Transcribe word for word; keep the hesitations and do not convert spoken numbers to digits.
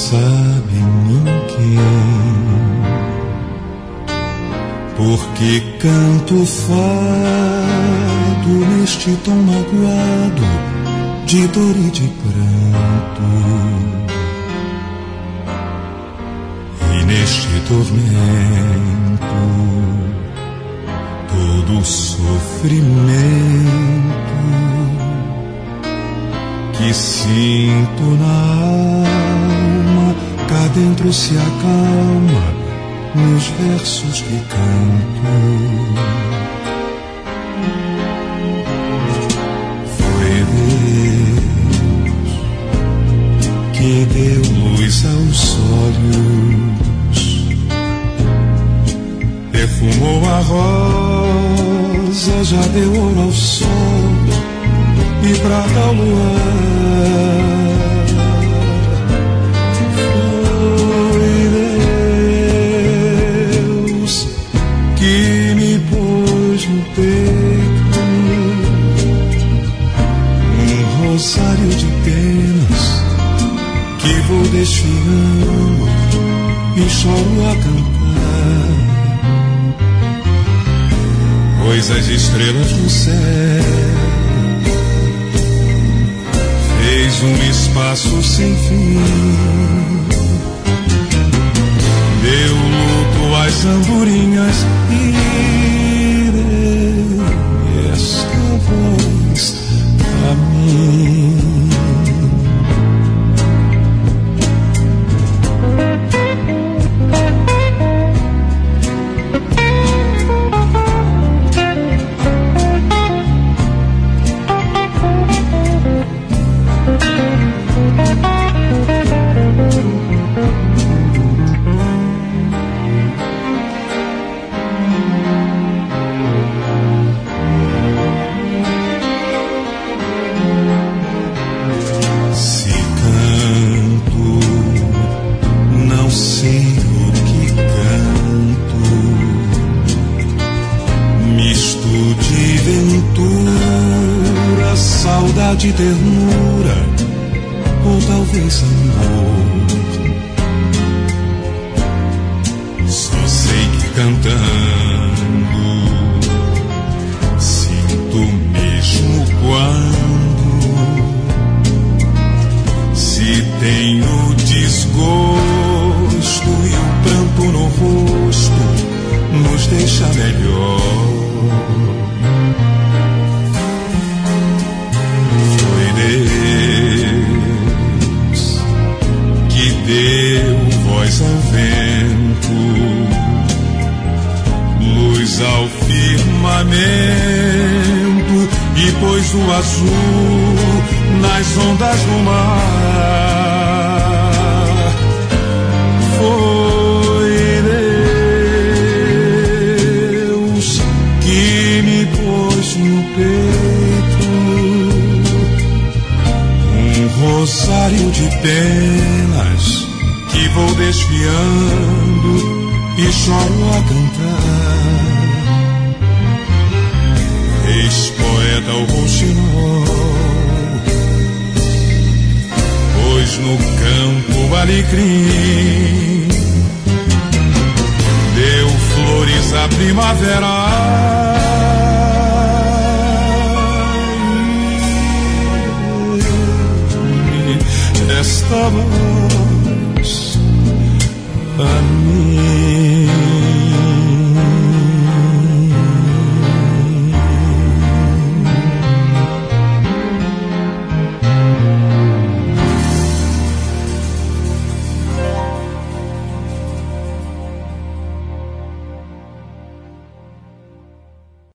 sabe ninguém, porque canto fado neste tom magoado de dor e de pranto, e neste tormento todo sofrimento que sinto na alma, cá dentro se acalma nos versos que canto. Foi Deus que deu luz aos olhos, perfumou a rosa, já deu ouro ao sol e prata ao luar. Foi Deus que me pôs no peito um rosário de penas que vou desfiando e choro a cantar, pois as estrelas do céu fez um espaço sem fim, deu luto às andorinhas e deu esta voz a mim. De ternura, ou talvez amor. Só sei que cantando sinto mesmo quando se tem o desgosto e o pranto no rosto nos deixa melhor. Deus que deu voz ao vento, luz ao firmamento e pôs o azul nas ondas do mar. Foi Deus que me pôs no peito rosário de penas que vou desfiando e choro a cantar. Ex-poeta o rouxinol, pois no campo o alecrim deu flores à primavera. Esta voz